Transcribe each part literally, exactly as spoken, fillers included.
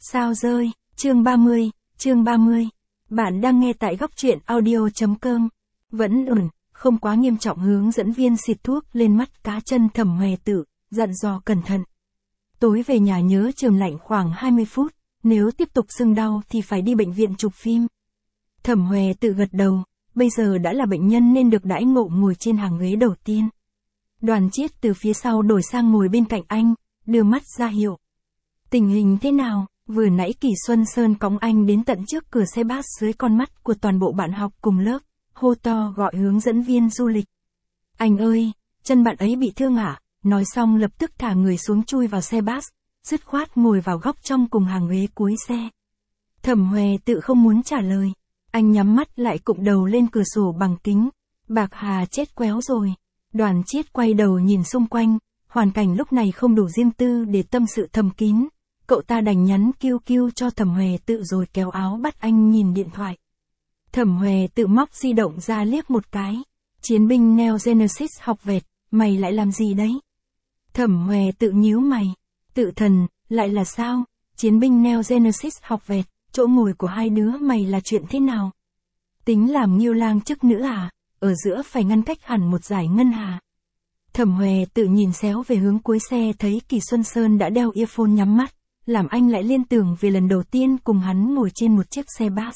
Sao rơi, chương ba mươi, chương ba mươi. Bạn đang nghe tại góc truyện audio.com. Vẫn ổn, không quá nghiêm trọng, hướng dẫn viên xịt thuốc lên mắt cá chân Thẩm Hòe Tự, dặn dò cẩn thận. Tối về nhà nhớ chườm lạnh khoảng hai mươi phút, nếu tiếp tục sưng đau thì phải đi bệnh viện chụp phim. Thẩm Hòe Tự gật đầu, bây giờ đã là bệnh nhân nên được đãi ngộ ngồi trên hàng ghế đầu tiên. Đoàn Chiết từ phía sau đổi sang ngồi bên cạnh anh, đưa mắt ra hiệu. Tình hình thế nào? Vừa nãy Kỳ Xuân Sơn cõng anh đến tận trước cửa xe bus dưới con mắt của toàn bộ bạn học cùng lớp, hô to gọi hướng dẫn viên du lịch. Anh ơi, chân bạn ấy bị thương ạ, à? Nói xong lập tức thả người xuống chui vào xe bus, dứt khoát ngồi vào góc trong cùng hàng ghế cuối xe. Thẩm Hòe Tự không muốn trả lời, anh nhắm mắt lại cụm đầu lên cửa sổ bằng kính. Bạc Hà chết quéo rồi. Đoàn Chiết quay đầu nhìn xung quanh, hoàn cảnh lúc này không đủ riêng tư để tâm sự thầm kín. Cậu ta đành nhắn kiu kiu cho Thẩm Hòe Tự rồi kéo áo bắt anh nhìn điện thoại. Thẩm Hòe Tự móc di động ra liếc một cái. Chiến binh Neo Genesis học vẹt, mày lại làm gì đấy? Thẩm Hòe Tự nhíu mày. Tự thần, lại là sao? Chiến binh Neo Genesis học vẹt, chỗ ngồi của hai đứa mày là chuyện thế nào? Tính làm Nghiêu Lang chức nữ à? Ở giữa phải ngăn cách hẳn một giải ngân hà. Thẩm Hòe Tự nhìn xéo về hướng cuối xe thấy Kỳ Xuân Sơn đã đeo earphone nhắm mắt, làm anh lại liên tưởng về lần đầu tiên cùng hắn ngồi trên một chiếc xe bus.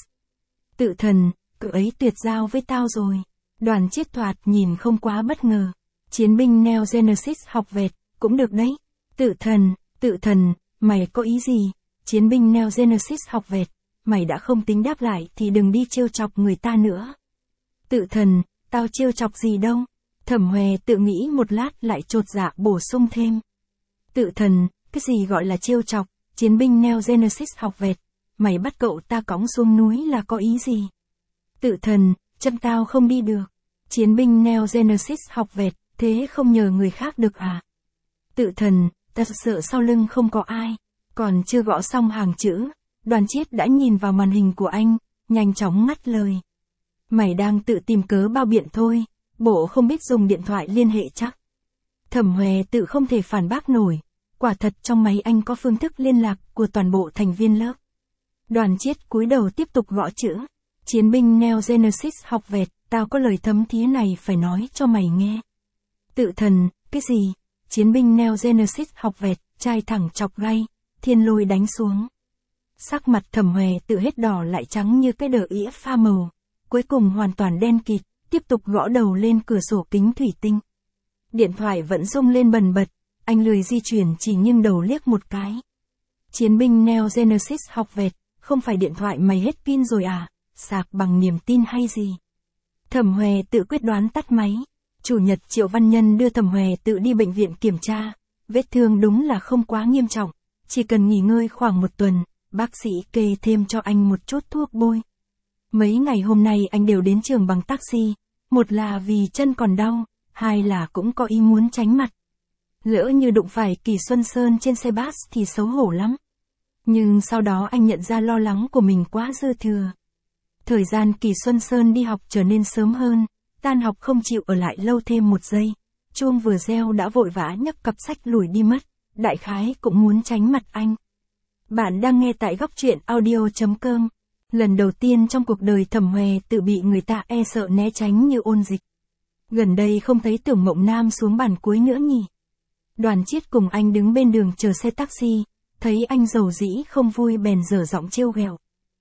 Tự thần, cậu ấy tuyệt giao với tao rồi. Đoàn Chiết thoạt nhìn không quá bất ngờ. Chiến binh Neo Genesis học vẹt, cũng được đấy. Tự thần, tự thần, mày có ý gì? Chiến binh Neo Genesis học vẹt, mày đã không tính đáp lại thì đừng đi trêu chọc người ta nữa. Tự thần, tao trêu chọc gì đâu. Thẩm Hòe Tự nghĩ một lát lại chột dạ bổ sung thêm. Tự thần, cái gì gọi là trêu chọc? Chiến binh Neo Genesis học vẹt, mày bắt cậu ta cõng xuống núi là có ý gì? Tự thần, chân tao không đi được. Chiến binh Neo Genesis học vẹt, thế không nhờ người khác được à? Tự thần, ta sợ sau lưng không có ai. Còn chưa gõ xong hàng chữ, Đoàn Chiết đã nhìn vào màn hình của anh, nhanh chóng ngắt lời. Mày đang tự tìm cớ bao biện thôi, bộ không biết dùng điện thoại liên hệ chắc. Thẩm Hòe Tự không thể phản bác nổi. Quả thật trong máy anh có phương thức liên lạc của toàn bộ thành viên lớp. Đoàn Chiết cúi đầu tiếp tục gõ chữ. Chiến binh Neo Genesis học vẹt, tao có lời thấm thía này phải nói cho mày nghe. Tự thần, cái gì? Chiến binh Neo Genesis học vẹt, trai thẳng chọc gay, thiên lôi đánh xuống. Sắc mặt Thẩm Hòe Tự hết đỏ lại trắng như cái đờ ĩa pha màu. Cuối cùng hoàn toàn đen kịt, tiếp tục gõ đầu lên cửa sổ kính thủy tinh. Điện thoại vẫn rung lên bần bật. Anh lười di chuyển chỉ nghiêng đầu liếc một cái. Chiến binh Neo Genesis học vẹt, không phải điện thoại mày hết pin rồi à? Sạc bằng niềm tin hay gì? Thẩm Hòe Tự quyết đoán tắt máy. Chủ nhật Triệu Văn Nhân đưa Thẩm Hòe Tự đi bệnh viện kiểm tra. Vết thương đúng là không quá nghiêm trọng. Chỉ cần nghỉ ngơi khoảng một tuần, bác sĩ kê thêm cho anh một chút thuốc bôi. Mấy ngày hôm nay anh đều đến trường bằng taxi. Một là vì chân còn đau, hai là cũng có ý muốn tránh mặt. Lỡ như đụng phải Kỳ Xuân Sơn trên xe bus thì xấu hổ lắm. Nhưng sau đó anh nhận ra lo lắng của mình quá dư thừa. Thời gian Kỳ Xuân Sơn đi học trở nên sớm hơn, tan học không chịu ở lại lâu thêm một giây. Chuông vừa reo đã vội vã nhấc cặp sách lùi đi mất, đại khái cũng muốn tránh mặt anh. Bạn đang nghe tại góc truyện audio.com. Lần đầu tiên trong cuộc đời Thẩm Hòe Tự bị người ta e sợ né tránh như ôn dịch. Gần đây không thấy Tưởng Mộng Nam xuống bàn cuối nữa nhỉ? Đoàn Chiết cùng anh đứng bên đường chờ xe taxi, thấy anh dầu dĩ không vui bèn dở giọng trêu ghẹo.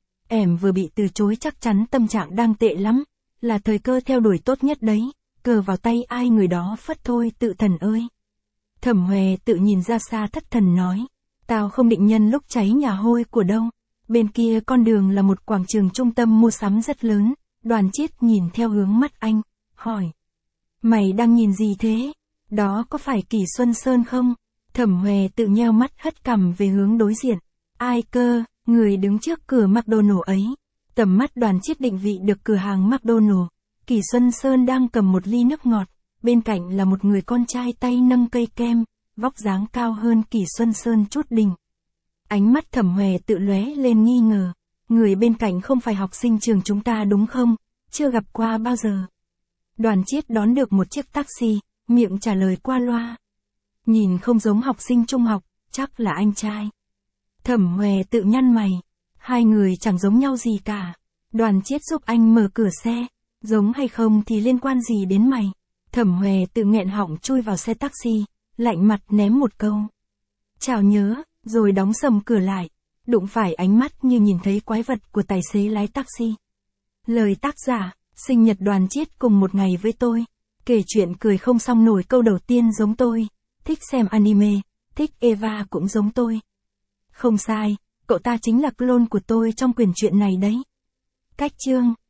Em vừa bị từ chối chắc chắn tâm trạng đang tệ lắm, là thời cơ theo đuổi tốt nhất đấy, cờ vào tay ai người đó phất thôi Tự thần ơi. Thẩm Hòe Tự nhìn ra xa thất thần nói, tao không định nhân lúc cháy nhà hôi của đâu. Bên kia con đường là một quảng trường trung tâm mua sắm rất lớn. Đoàn Chiết nhìn theo hướng mắt anh, hỏi. Mày đang nhìn gì thế? Đó có phải Kỳ Xuân Sơn không? Thẩm Hòe Tự nheo mắt hất cằm về hướng đối diện. Ai cơ, người đứng trước cửa McDonald ấy. Tầm mắt Đoàn Chiết định vị được cửa hàng McDonald. Kỳ Xuân Sơn đang cầm một ly nước ngọt. Bên cạnh là một người con trai tay nâng cây kem, vóc dáng cao hơn Kỳ Xuân Sơn chút đỉnh. Ánh mắt Thẩm Hòe Tự lóe lên nghi ngờ. Người bên cạnh không phải học sinh trường chúng ta đúng không? Chưa gặp qua bao giờ. Đoàn Chiết đón được một chiếc taxi, miệng trả lời qua loa. Nhìn không giống học sinh trung học, chắc là anh trai. Thẩm Hòe tự nhăn mày. Hai người chẳng giống nhau gì cả. Đoàn Chiết giúp anh mở cửa xe. Giống hay không thì liên quan gì đến mày? Thẩm Hòe tự nghẹn họng chui vào xe taxi, lạnh mặt ném một câu. Chào nhớ, rồi đóng sầm cửa lại. Đụng phải ánh mắt như nhìn thấy quái vật của tài xế lái taxi. Lời tác giả, sinh nhật Đoàn Chiết cùng một ngày với tôi. Kể chuyện cười không xong nổi, câu đầu tiên giống tôi. Thích xem anime, thích Eva cũng giống tôi. Không sai, cậu ta chính là clone của tôi trong quyển truyện này đấy. Cách chương,